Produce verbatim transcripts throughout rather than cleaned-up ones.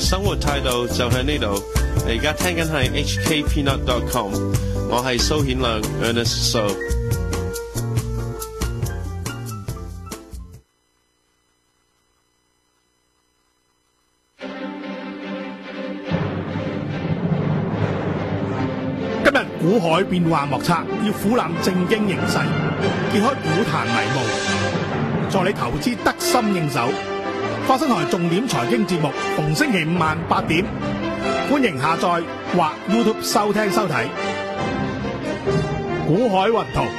生活態度就喺呢度。你而家聽緊係 H K Peanut dot com， 我係蘇顯亮 Ernest So。 今日股海變幻莫測，要俯覽正經形勢，揭開股壇迷霧，助你投資得心應手。發生台重點財經節目，逢星期五晚八點，歡迎下載或 YouTube 收聽收睇。股海雲圖。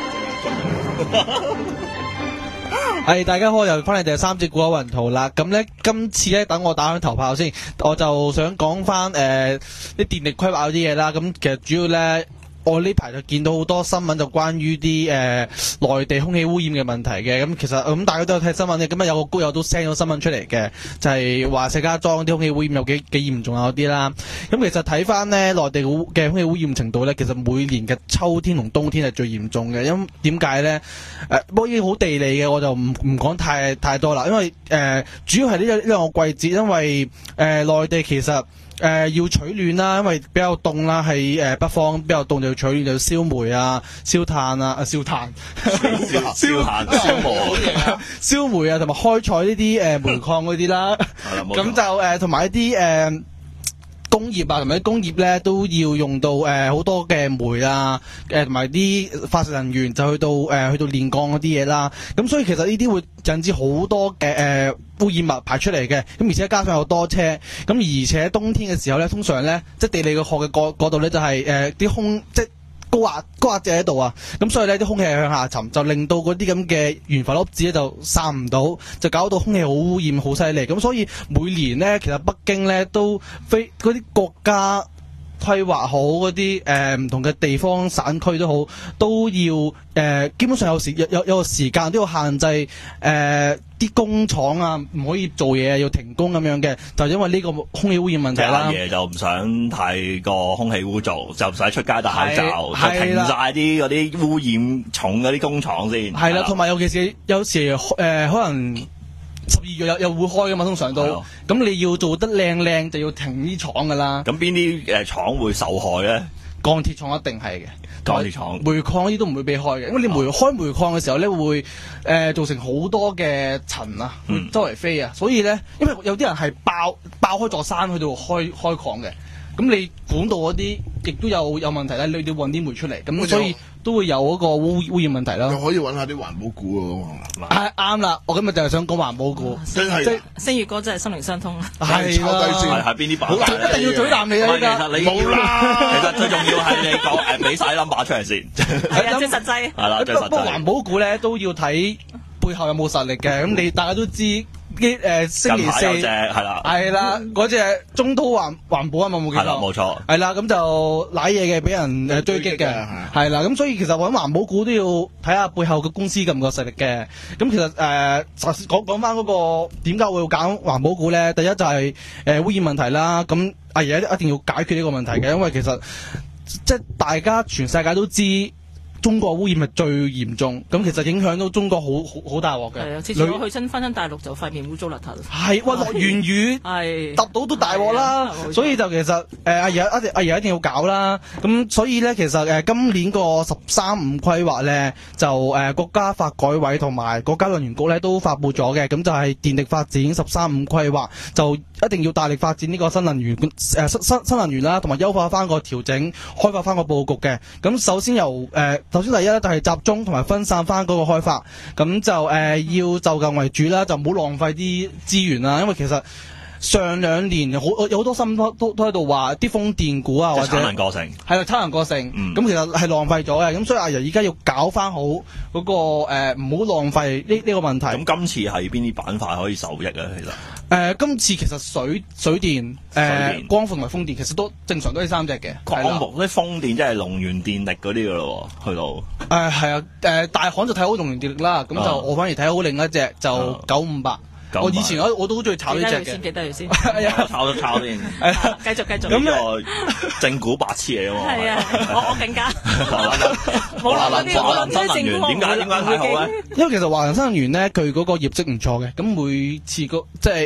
係大家好，又翻嚟第三節股海雲圖啦。咁咧，今次咧等我打響頭炮先，我就想講翻誒啲電力規劃嗰啲嘢啦。咁其實主要咧，我呢排就見到好多新聞，就關於啲誒內地空氣污染嘅問題嘅。咁其實咁、嗯、大家都有睇新聞嘅。咁啊有個高友都 send 咗新聞出嚟嘅，就係話石家莊啲空氣污染有幾幾嚴重啊嗰啲啦。咁其實睇翻咧內地嘅空氣污染程度咧，其實每年嘅秋天同冬天係最嚴重嘅。因點解咧？誒，不過已經好地理嘅，我就唔唔講太太多啦。因為誒、呃、主要係呢呢兩個季節，因為誒、呃、內地其實。誒、呃、要取暖啦，因為比較凍啦，喺誒北方比較凍就要取暖，就要燒煤啊、燒炭啊、啊燒炭、 燒燒炭、燒煤、 燒煤啊，同埋開採呢啲誒煤礦嗰啲啦。咁就誒同埋一啲誒、呃、工業啊，同埋啲工業咧都要用到誒好、呃、多嘅煤啊，誒同埋啲化石能源就去到誒、呃、去到煉鋼嗰啲嘢啦。咁所以其實呢啲會引致好多嘅誒。呃污染物排出嚟嘅，咁而且加上有多車，咁而且冬天嘅時候咧，通常咧即係地理嘅學嘅角角度咧，就係誒啲空即係高壓高壓掣喺度啊，咁所以咧啲空氣係向下沉，就令到嗰啲咁嘅懸浮粒子咧就散唔到，就搞到空氣好污染好犀利。咁所以每年咧，其實北京咧都非嗰啲國家規劃好嗰啲誒唔同嘅地方省區都好，都要誒、呃、基本上有時有有有個時間都要限制誒。呃啲工廠啊，唔可以做嘢，要停工咁樣嘅，就因為呢個空氣污染問題啦。 阿爺就唔想太過空氣污糟，就唔使出街戴口罩，就停晒啲嗰啲污染重嗰啲工廠先。 係啦，同埋尤其是有時誒、呃、可能十二月又又會開噶嘛，通常都咁你要做得靚靚，就要停啲廠噶啦。 咁邊啲誒廠會受害咧？ 鋼鐵廠一定係嘅。 鋼鐵廠、 煤礦嗰啲都唔會被開嘅，因為你煤開煤礦嘅時候咧，會誒、呃、造成好多嘅塵啊，會周圍飛啊，嗯、所以咧，因為有啲人係爆爆開座山去到開開礦嘅，咁你管道嗰啲亦都有有問題咧，你要運啲煤出嚟，咁所以都會有嗰個污污染問題啦。 又可以揾下啲環保股喎， 係啱啦，我今日就係想講環保股， 真係星月哥真係心靈相通啊！ 係抄低先， 係係邊啲板？ 一定要嘴啖你啊！ 其實你冇啦， 其實最重要係你講誒，俾晒 number 出嚟先。 係啊，最實際。 係啦，最實際。 不過環保股咧都要睇背後有冇實力嘅，咁你大家都知。啲誒星期四係啦， 係啦，嗰隻中滔環環保啊嘛，冇記錯， 係啦，冇錯， 係啦，咁就瀨嘢嘅，俾人誒追擊嘅，係啦，咁所以其實揾環保股都要睇下背後嘅公司咁嘅實力嘅。咁其實誒，講講翻嗰個點解會揀環保股咧？第一就係誒污染問題啦。咁阿爺一定要解決呢個問題嘅，因為其實即係大家全世界都知。中國污染係最嚴重，咁其實影響到中國好好好大鑊嘅。 係啊，次次我去親翻親大陸就塊面污糟邋遢。 係，哇落完雨， 係揼到都大鑊啦。所以就其實誒阿爺阿阿爺一定要搞啦。咁所以咧，其實誒、呃、今年個十三五規劃咧，就誒、呃、國家發改委同埋國家能源局咧都發布咗嘅。咁就係電力發展十三五規劃，就一定要大力發展呢個新能源誒、呃、新新新能源啦，同埋優化翻個調整，開發翻個佈局嘅。咁首先由誒。呃首先第一咧就係集中同埋分散翻嗰個開發，咁就誒、呃、要就近為主啦，就唔好浪費啲資源啦，因為其實上兩年好有好多新聞都都喺度話啲風電股啊，或者產能過剩，係啦，產能過剩，咁、嗯、其實係浪費咗嘅，咁所以阿爺而家要搞翻好嗰、那個誒唔好浪費呢呢個問題。咁今次係邊啲板塊可以受益啊？其實誒、 呃、今次其實水水電誒、呃、光伏同埋風電其實都正常都係三隻嘅。 光伏啲風電即係龍源電力嗰啲噶咯，去到誒係啊誒大行就睇好龍源電力啦，咁就、哦、我反而睇好另一隻就九五八。我以前我我都好中意炒呢隻嘅， 記得佢先， 炒都炒先， 係啦，繼續繼續。 咁呢個正股白痴嚟嘅喎， 係啊，我我更加冇諗嗰啲，我諗啲正股點解點解睇好咧？ 因為其實華能新能源咧，佢嗰個業績唔錯嘅，咁每次個即係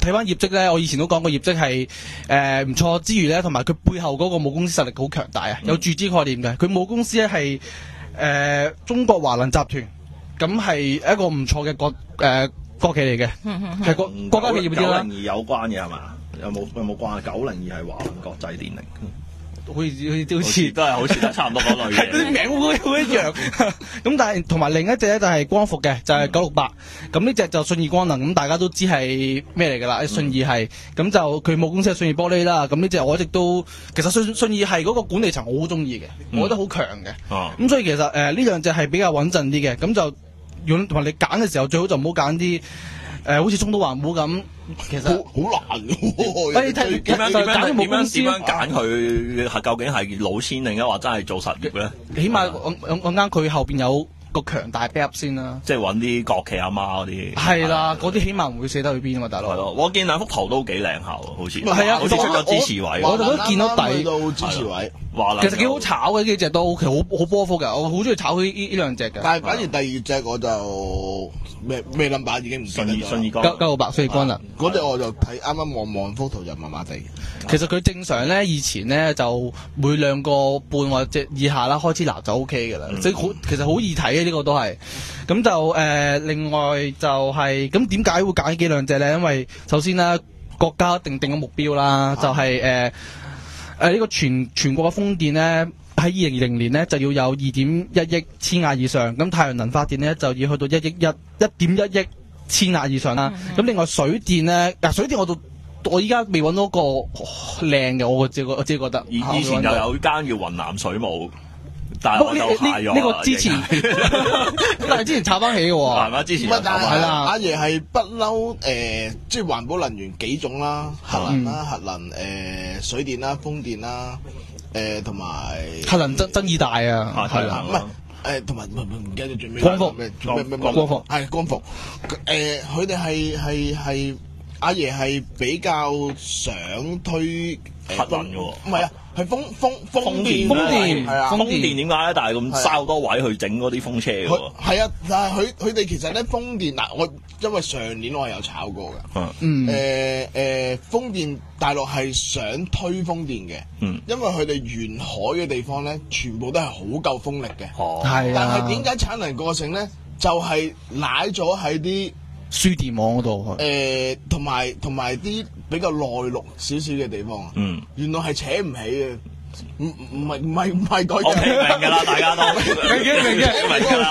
睇翻業績咧，我以前都講過業績係誒唔錯之餘咧，同埋佢背後嗰個母公司實力好強大啊，有注資概念嘅。佢母公司咧係誒中國華能集團，咁係一個唔錯嘅國誒、呃、國企嚟嘅，係國國家企業啲啦。 九零二有關嘅係嘛？有冇有冇關啊？九零二係華能國際電力。 好似好好似都係好似都差唔多嗰類嘅， 啲名會好一樣。咁但係同埋另一隻咧就係光伏嘅，就係九六八。咁呢隻就信義光能，咁大家都知係咩嚟㗎啦？信義係咁就佢母公司係信義玻璃啦。咁呢隻我一直都其實信信義係嗰個管理層我好中意嘅，我覺得好強嘅。咁、嗯、所以其實誒呢兩隻係比較穩陣啲嘅。咁就如果同埋你揀嘅時候，最好就唔好揀啲。誒、呃，好似中島環保咁，其實好難喎。 你睇點樣點樣點樣點樣揀佢係究竟係老千定係話真係做實業咧？ 起碼我我我啱佢後邊有個強大 backup 先啦。 即係揾啲國企阿媽嗰啲。 係啦，嗰啲起碼唔會死得去邊啊嘛，大佬。 係咯，我見兩幅圖都幾靚下喎，好似。 係啊， 好似出咗支持位。 我哋都見到底到支持位。 其實幾好炒嘅，呢幾隻都其實好好波幅嘅，我好中意炒呢呢兩隻嘅。 但係反而第二隻我就咩咩 number 已經唔記得咗。 信義光九九六八信義光能嗰隻我就睇啱啱望望幅圖就麻麻地。 其實佢正常咧，以前咧就每兩個半或者以下啦，開始撈就 O K 嘅啦，即係好其實好易睇嘅呢個都係。咁就誒、呃，另外就係咁點解會揀呢幾兩隻咧？因為首先咧，國家定定個目標啦，就係誒誒呢個全全國嘅風電咧喺二零二零年咧就要有二點一億千瓦以上，咁太陽能發電咧就要去到一億一一點一億千瓦以上啦。咁、嗯、另外水電咧，嗱水電我到。我依家未揾到個靚嘅，我自己我自己覺得。 以以前又有間叫雲南水務，但係我就賣咗。 呢個之前，但係之前炒翻起嘅喎。 係嘛？之前唔係，但係啦阿爺係不嬲誒，即係環保能源幾種啦，核能啦、核能誒、呃、水電啦、風電啦，誒同埋核能爭爭議大啊，係啦， 唔係誒同埋唔唔唔記得最尾光伏咩咩咩光伏係光伏誒，佢哋係係係。阿爺係比較想推核能嘅喎， 唔係啊，係風風風電， 風電係啊， 風電點解咧？但係咁嘥好多位去整嗰啲風車嘅喎。 係啊，但係佢佢哋其實咧風電嗱，我因為上年我係有炒過嘅， 嗯， 誒誒風電大陸係想推風電嘅，嗯，因為佢哋沿海嘅地方咧，全部都係好夠風力嘅， 哦， 係啊， 但係點解產能過剩咧？就係賴咗喺啲輸電網嗰度， 誒同埋同埋啲比較內陸少少嘅地方，嗯，原來係扯唔起嘅，唔唔係唔係唔係嗰樣，明㗎啦，大家都明嘅明嘅明㗎啦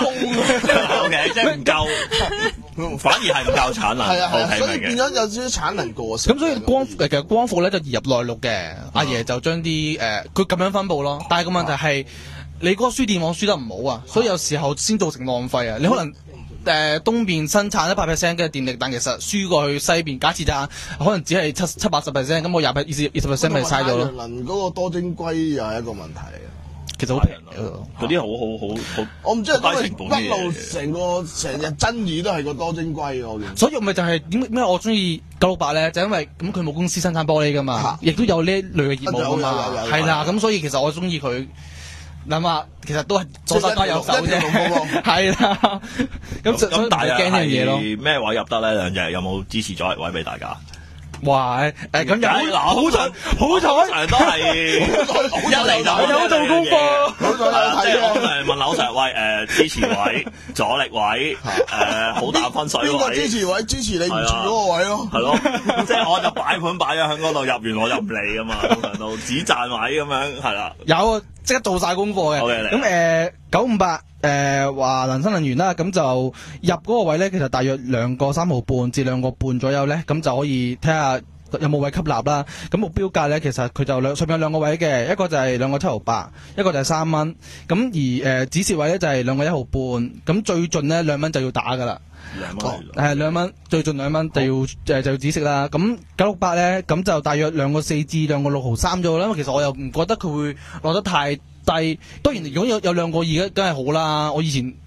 ，O K，即係唔夠，反而係唔夠產能， 係啊係啊，所以明嘅變咗有少少產能過剩。 咁所以光其實光伏咧就移入內陸嘅，阿爺就將啲誒佢咁樣分佈咯，但係個問題係你嗰個輸電網輸得唔好啊，所以有時候先造成浪費啊，你可能。誒、呃、東邊生產一百 percent 嘅電力，但其實輸過去西邊，假設就可能只係七七八十 percent，咁我廿二十二十 percent 咪嘥咗咯。太陽能嗰個多晶硅又係一個問題啊， 其實好平嗰啲好好好好。 我唔知係因為一路成個成日爭議都係個多晶硅我嘅。 所以咪就係點咩我中意九六八咧？就因為咁佢冇公司生產玻璃噶嘛，亦都有呢類嘅業務噶嘛，係啦，咁所以其實我中意佢。諗下，其實都係左手交右手啫，係啦。咁咁但係驚呢樣嘢咯。 咩位入得咧？兩隻有冇支持咗位俾大家？ 哇！誒咁有好彩，好彩都係一嚟就有做功課。 好彩即係我誒問劉 Sir 喂誒支持位、阻力位誒好大分水位。 邊個支持位？支持你唔住嗰個位咯。 係咯，即係我就擺盤擺咗喺嗰度，入完我就唔理噶嘛，通常都只賺位咁樣係啦。 有即刻做晒功課嘅。咁誒九五八誒華能新能源啦，咁就入嗰個位咧，其實大約兩個三毫半至兩個半左右咧，咁就可以睇下有冇位吸納啦。咁目標價咧，其實佢就兩上面有兩個位嘅，一個就係兩個七毫八，一個就係三蚊。咁而誒、呃、止蝕位咧就係兩個一毫半。咁最盡咧兩蚊就要打噶啦。 兩蚊係兩蚊，最盡兩蚊就要誒、呃、就要止蝕啦。咁九六八咧，咁就大約兩個四至兩個六毫三咗啦。因為其實我又唔覺得佢會落得太低。當然如果有有兩個二，梗係好啦。我以前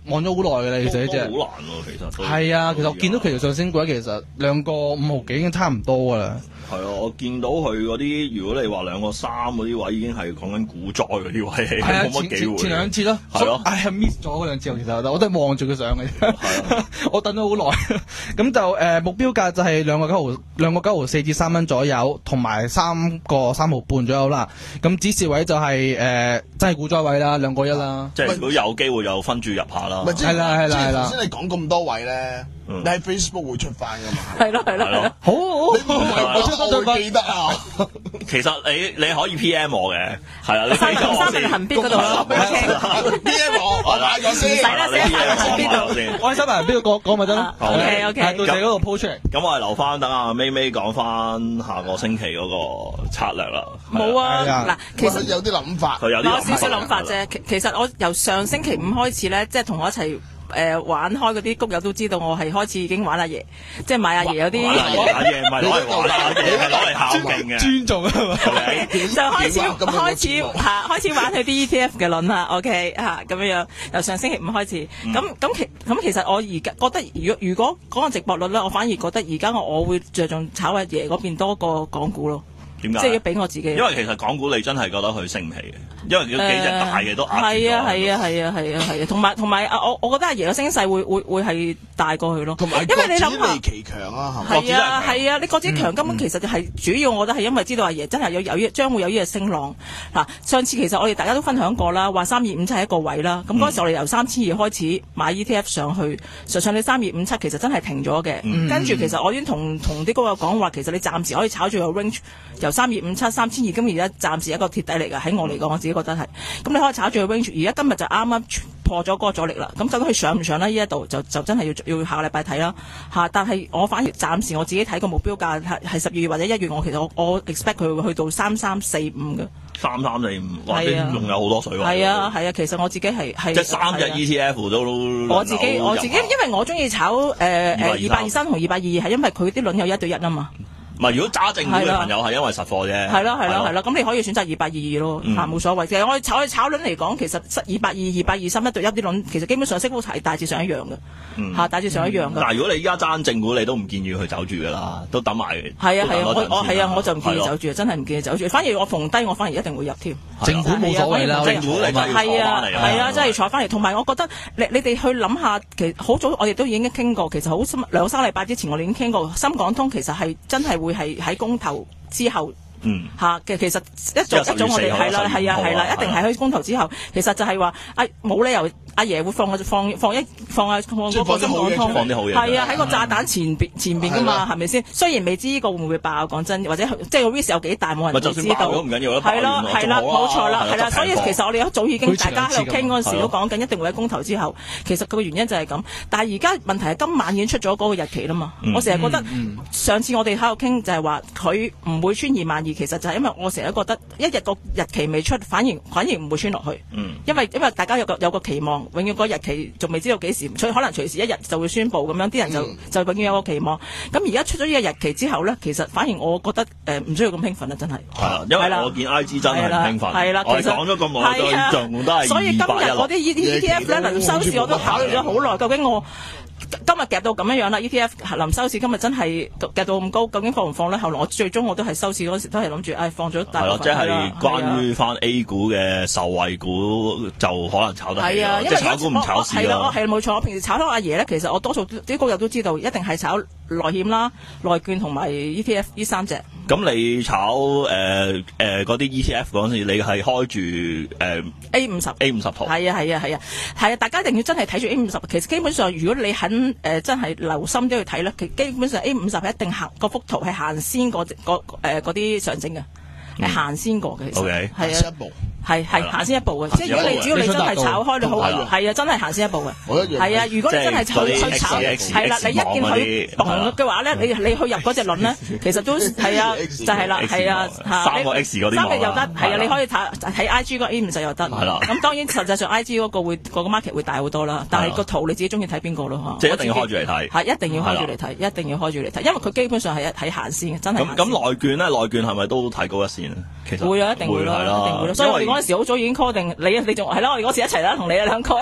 望咗好耐嘅啦，其實呢隻好難喎，其實都係啊，其實我見到其實上升軌其實兩個五毫幾已經差唔多噶啦。 係啊，我見到佢嗰啲，如果你話兩個三嗰啲位已經係講緊股災嗰啲位，冇乜機會。 前兩次咯， 係咯， 唉 miss 咗嗰兩次，其實我都係望住佢上嘅啫。我等咗好耐，咁就誒目標價就係兩個九毫兩個九毫四至三蚊左右，同埋三個三毫半左右啦。咁指示位就係誒真係股災位啦，兩個一啦。 即係如果有機會又分注入下啦。 係啦係啦係啦。 頭先你講咁多位咧，你喺 Facebook 會出翻㗎嘛？ 係咯係咯， 好好。 我出得最記得啊！ 其實你你可以 P M 我嘅，係啊，你三俾咗我三份行必嗰度咯 P M 我，我買咗先。 唔使啦，寫喺行必度先。 我喺新聞邊度講講咪得咯。 OK OK。 到時嗰度 po 出嚟。 咁我係留翻等阿咪咪講翻下個星期嗰個策略啦。 冇啊，嗱，其實有啲諗法， 佢有啲少少諗法啫。其其實我由上星期五開始咧，即係同我一齊。誒玩開嗰啲谷友都知道，我係開始已經玩阿爺，即係買阿爺有啲。 玩阿爺唔係攞嚟玩阿爺，係攞嚟考勁嘅。 尊重啊嘛， 就開始開始嚇開始玩佢啲 E T F 嘅輪啦。OK 嚇咁樣樣，由上星期五開始。咁咁其咁其實我而家覺得，如果如果講個直播率咧，我反而覺得而家我我會着重炒阿爺嗰邊多過港股咯。 點解？ 即係要俾我自己。因為其實港股你真係覺得佢升唔起嘅，因為有幾隻大嘅都壓住咗。 係啊係啊係啊係啊係啊，同埋同埋啊，我我覺得阿爺嘅升勢會會會係大過佢咯。 同埋因為你諗下， 其強啊， 係啊係啊，你國指強根本其實就係主要，我覺得係因為知道阿爺真係有有將會有呢個升浪。嗱，上次其實我哋大家都分享過啦，話三二五七係一個位啦。咁嗰陣時我哋由三千二開始買 E T F 上去，上上你三二五七其實真係停咗嘅。跟住其實我已經同同啲高友講話，其實你暫時可以炒住個 range 由三二五七三千二，今而家暫時一個鐵底嚟㗎。喺我嚟講，我自己覺得係。咁你可以炒住個 range，而家今日就啱啱破咗嗰個阻力啦。咁究竟佢上唔上呢？呢一度就就真係要要下個禮拜睇啦嚇。但係我反而暫時我自己睇個目標價係係十二月或者一月，我其實我我 expect 佢會去到三三四五嘅。 三三四五，哇！啲仲有好多水喎。 係啊係啊，其實我自己係係即係三隻 E T F 都我自己我自己，因為我中意炒誒誒二八二三同二八二二，係因為佢啲輪有一對一啊嘛。 唔係，如果揸正股嘅朋友係因為實貨啫。 係咯係咯係咯，咁你可以選擇二八二二咯，嚇冇所謂。其實我哋炒炒輪嚟講，其實二八二二八二三一對一啲輪，其實基本上升幅係大致上一樣嘅，嚇大致上一樣嘅。 但係如果你依家揸正股，你都唔建議佢走住㗎啦，都等埋。 係啊係啊，我我係啊，我就唔建議走住，真係唔建議走住。反而我逢低，我反而一定會入添。 正股冇所謂啦， 正股你係啊係啊，真係坐翻嚟。同埋我覺得你你哋去諗下，其實好早我哋都已經傾過，其實好兩三禮拜之前我哋已經傾過，深港通其實係真係會係喺公投之後，嗯嚇嘅，其實一早一早我哋係啦係啊係啦，一定係喺公投之後，其實就係話啊冇理由阿爺會放放放一放啊放嗰個深港通， 放啲好嘢， 係啊喺個炸彈前邊前邊噶嘛，係咪先？雖然未知呢個會唔會爆，講真，或者即係個 risk 有幾大，冇人會知道。 唔緊要啦， 係啦係啦，冇錯啦，係啦，所以其實我哋一早已經大家喺度傾嗰陣時都講緊，一定會喺公投之後。其實佢個原因就係咁，但係而家問題係今晚已經出咗嗰個日期啦嘛。我成日覺得上次我哋喺度傾就係話佢唔會穿二萬二，其實就係因為我成日覺得一日個日期未出，反而反而唔會穿落去。因為因為大家有個有個期望，永遠個日期。仲未知道幾時，可能隨時一日就會宣佈咁樣，啲人就、嗯、就永遠有個期望。咁而家出咗呢個日期之後咧，其實反而我覺得誒唔、呃、需要咁興奮啦，真係。係啊， 因為我見 I G 真係唔興奮。係啦，其實講咗咁耐都仲都係二百一。所以今日嗰啲 E T F 咧，臨收市我都考慮咗好耐，究竟我今日夾到咁樣樣啦 ，E T F 臨收市今日真係夾到咁高，究竟放唔放咧？後來我最終我都係收市嗰時都係諗住，唉、哎，放咗大部分。係咯，即係關於翻 A 股嘅受惠股，就可能炒得起咯。即係炒股唔炒市咯。 係冇錯，我平時炒開阿爺咧，其實我多數啲高友都知道，一定係炒內險啦、內券同埋 E T F 呢三隻。 咁你炒誒誒嗰啲 E T F 嗰陣時，你係開住誒 A 五十 A 五十圖？ 係啊係啊係啊係啊！大家一定要真係睇住 A 五十。其實基本上，如果你肯誒、呃、真係留心啲去睇咧，其基本上 A 五十係一定行個幅圖係行先過嗰誒嗰啲上證嘅，係行先過嘅。其實係啊，一步係係行先一步嘅。即係如果你只要你真係炒開，你好係啊，真係行先一步嘅。係啊，如果你真係炒去炒係啦，你一見佢動嘅話咧，你你去入嗰隻輪咧，其實都係啊，就係啦，係啊嚇。 三個 X 嗰啲三個又得，係啊，你可以睇睇 I G 嗰 A 五十又得。係啦。咁當然實際上 I G 嗰個會個 market 會大好多啦，但係個圖你自己中意睇邊個咯嚇。 即係一定要開住嚟睇。 係一定要開住嚟睇，一定要開住嚟睇，因為佢基本上係一睇行先嘅，真係。 咁咁內券咧，內券係咪都提高一線啊？ 其實會啊，一定會咯，一定會咯。所以我哋嗰陣時好早已經 call 定你，你仲係咯，我哋嗰時一齊啦，同你啊兩個一。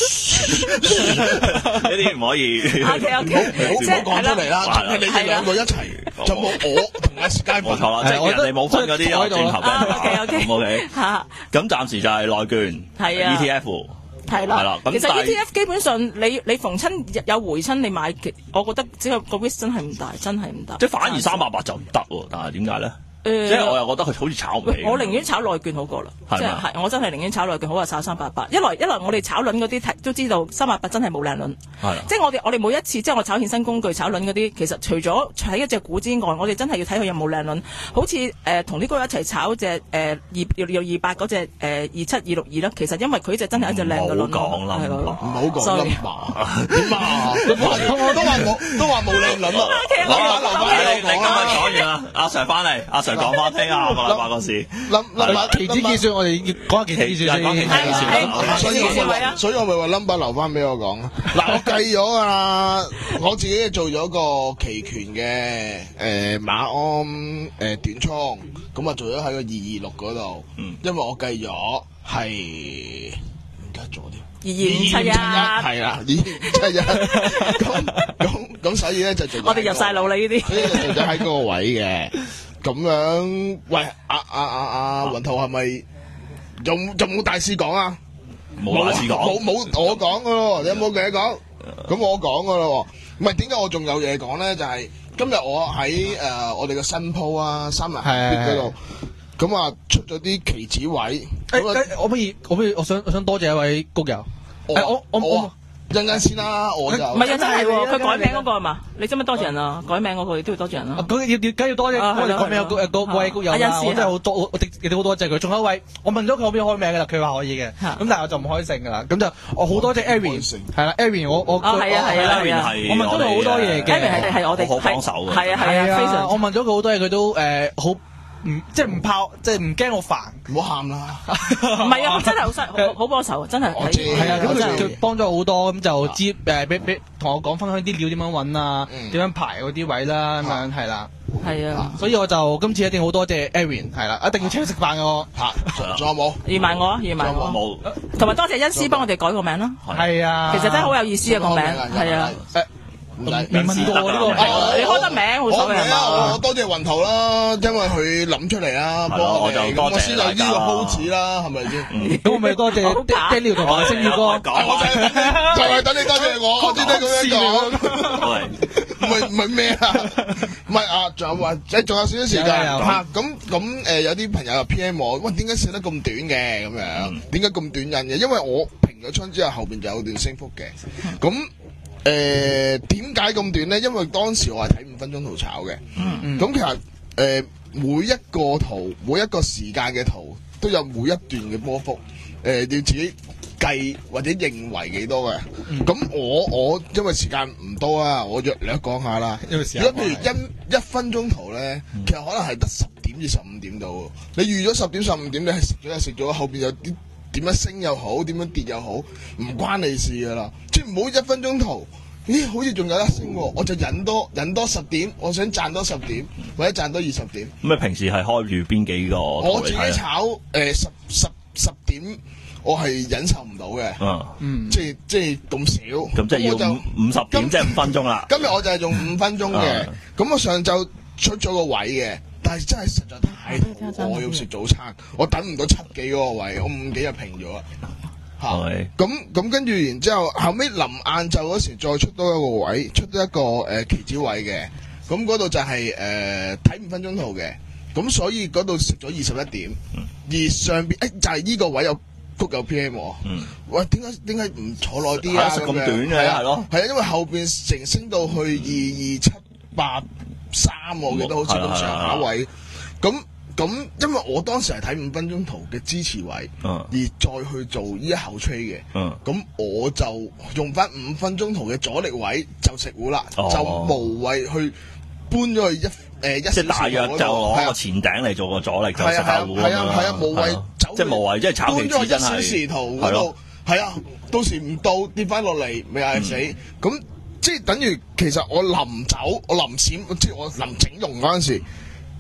呢啲唔可以。 O K O K， 唔好講出嚟啦，你哋兩個一齊就冇我同阿 Sky 冇錯啦，即係人哋冇分嗰啲有轉頭嘅。 O K O K O K 嚇，咁暫時就係內券，係啊 E T F。 係啦，其實 E T F 基本上你你逢親有回親你買，我覺得只係個 risk 真係唔大，真係唔大。 即係反而三百八就唔得喎，但係點解咧？ 誒， 即係我又覺得佢好似炒唔起。 我寧願炒內券好過啦，即係係我真係寧願炒內券好過炒三百八。一來一來我哋炒輪嗰啲都知道三百八真係冇靚輪，即係我哋我哋每一次即係我炒衍生工具炒輪嗰啲，其實除咗睇一隻股之外，我哋真係要睇佢有冇靚輪。好似誒同呢個一齊炒隻誒二二二八嗰隻誒二七二六二啦，其實因為佢隻真係一隻靚嘅輪。 唔好講啦， 唔好講啦嘛，點啊？我都話冇都話冇靚輪咯。 好，你你今日講完啦，阿 Sir 翻嚟，阿 Sir 講翻聽下個禮拜個事。 諗諗期指結算，我哋要講下期指結算先。 所以我咪所以我咪話 number 留翻俾我講。嗱，我計咗㗎啦，我自己做咗個期權嘅誒馬鞍誒短倉，咁啊做咗喺個二二六嗰度，因為我計咗係唔記得咗添。 二二五七一係啦，二二五七一咁咁咁，所以咧就做。 我哋入晒腦啦呢啲。 所以就做咗喺嗰個位嘅。咁樣，喂，阿阿阿阿雲濤係咪仲仲冇大事講啊？ 冇大事講， 冇冇我講噶咯，你有冇嘢講？咁我講噶咯，唔係點解我仲有嘢講咧？就係今日我喺誒我哋嘅新鋪啊，三文嗰度，咁啊出咗啲期指位。 誒，我不如我不如我想我想多謝一位谷友。誒，我我我。 陣間先啦，我就唔係啊，真係喎，佢改名嗰個係嘛？你知唔知多謝人啊？改名嗰個都要多謝人啊！ 咁要要梗要多謝，我哋改名有個個位谷友啦，我真係好多，我哋亦都好多謝佢。仲有一位，我問咗佢可唔可以開名㗎啦，佢話可以嘅。咁但係我就唔開姓㗎啦。咁就我好多謝 Aaron，係啦 Aaron，我我啊係啊係啊係啊， 我問咗佢好多嘢嘅。 Aaron 係係我哋好幫手嘅， 係啊係啊，非常。 我問咗佢好多嘢，佢都誒好。唔即係唔怕，即係唔驚我煩， 唔好喊啦。 唔係啊，真係好犀，好幫手，真係。 係啊，咁佢佢幫咗好多，咁就知誒俾俾同我講分享啲料點樣揾啊，點樣排嗰啲位啦，咁樣係啦。 係啊， 所以我就今次一定好多謝 Aaron， 係啦，一定要請佢食飯嘅我。 嚇，仲有冇？ 預埋我，預埋我。冇。同埋多謝恩師幫我哋改個名啦。 係啊。 其實真係好有意思啊個名，係啊。 未問過呢個， 你開得名冇所謂啊！我多謝雲圖啦，因為佢諗出嚟啦，幫我哋，咁我先有呢個鋪子啦，係咪先？ 咁我咪多謝 Daniel 同埋星宇哥， 就係等你多謝我，我先得咁樣講。唔係唔係咩啊？唔係啊，仲有話，誒仲有少少時間嚇，咁咁誒有啲朋友又 P M 我，喂點解寫得咁短嘅咁樣？點解咁短印嘅？因為我平咗倉之後，後邊就有段升幅嘅，咁。誒點解咁短咧？因為當時我係睇五分鐘圖炒嘅，咁、嗯、其實誒、呃、每一個圖每一個時間嘅圖都有每一段嘅波幅，誒、呃、要自己計或者認為幾多嘅。咁、嗯、我我因為時間唔多啊，我略略講下啦。因為時間如果譬如一一分鐘圖咧，嗯、其實可能係得十點至十五點度。你預咗十點十五點，你係食咗就食咗，後邊有啲。點樣升又好，點樣跌又好，唔關你事噶啦。即係唔好一分鐘圖，咦？好似仲有得升喎，我就忍多忍多十點，我想賺多十點，或者賺多二十點。 咁你平時係開住邊幾個？ 我自己炒誒、呃、十十十點，我係忍受唔到嘅。嗯，即係即係咁少。 咁即係要五五十點，即係五分鐘啦。 今日我就係用五分鐘嘅。咁我上晝出咗個位嘅。但係真係實在太肚，我要食早餐，我等唔到七幾嗰個位，我五幾就平咗啦。嚇，咁咁跟住，然之後後尾臨晏晝嗰時再出多一個位，出多一個誒期指位嘅，咁嗰度就係誒睇五分鐘圖嘅，咁所以嗰度食咗二十一點，而上邊誒就係呢個位有谷有 P M 喎。喂，點解點解唔坐耐啲啊？ 食咁短嘅係咯， 係啊，因為後邊成升到去二二七八。三我記得好似咁上下位，咁咁因為我當時係睇五分鐘圖嘅支持位，嗯、而再去做呢一後吹嘅，咁、嗯、我就用翻五分鐘圖嘅阻力位就食糊啦，哦、就無謂去搬咗去一誒、呃、一小時即係大約就攞個前頂嚟做個阻力就食下糊咁樣， 係啊係啊，無謂走即係無謂即係炒期指真係搬咗一小時圖嗰度，係啊，到時唔到跌翻落嚟咪係死咁。即係等於其實我臨走，我臨閃，即係我臨整容嗰陣時，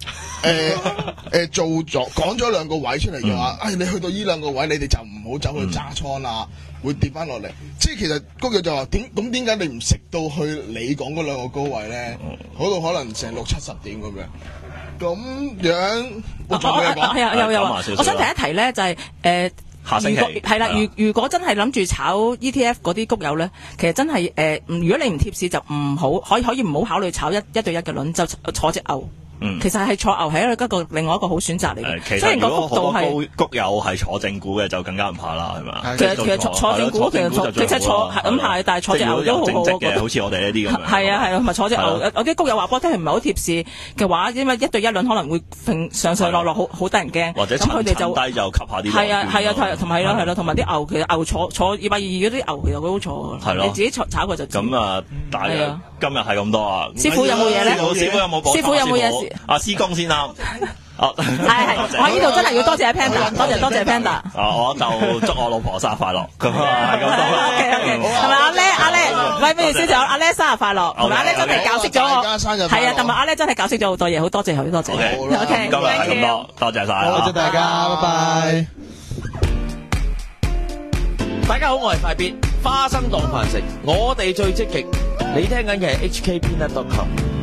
誒誒做咗講咗兩個位出嚟嘅話，誒你去到呢兩個位，你哋就唔好走去揸倉啦，會跌翻落嚟。即係其實谷友就話點咁點解你唔食到去你講嗰兩個高位咧？嗰度可能成六七十點咁樣，咁樣我仲有嘢講， 係啊有有啊！我想提一提咧，就係誒。 下星期係啦，如如果真係諗住炒 E T F 嗰啲谷友咧，其實真係誒、呃，如果你唔貼市就唔好，可以可以唔好考慮炒一一對一嘅輪，就坐隻牛。嗯，其實係坐牛係一個另外一個好選擇嚟嘅。雖然個幅度係谷友係坐正股嘅，就更加唔怕啦，係嘛？ 其實其實坐坐正股其實坐其實坐咁係，但係坐隻牛都好好嘅，好似我哋呢啲咁樣。 係啊係啊，同埋坐隻牛，有啲谷友話波聽係唔係好貼市嘅話，因為一對一輪可能會上上落落好好得人驚。 或者咁佢哋就低就吸下啲。 係啊係啊，同埋係咯係咯，同埋啲牛其實牛坐坐二百二嗰啲牛其實佢好坐嘅，你自己炒炒佢就。 咁啊，大約今日係咁多啊。 師傅有冇嘢咧？ 師傅有冇補？ 師傅有冇嘢？ 阿師公先。哦，係係，我呢度真係要多謝阿 Panda， 多謝多謝 Panda。 啊，我就祝我老婆生日快樂，咁啊係咁多。 OK OK，係咪阿叻阿叻？喂，咩意思？就阿叻生日快樂，同埋阿叻真係教識咗我，係啊，同埋阿叻真係教識咗好多嘢，好多謝佢，多謝。OK， 今日係咁多，多謝晒， 多謝大家，拜拜。 大家好，我係快必花生當飯食，我哋最積極。你聽緊嘅係 H K Peanut dot com。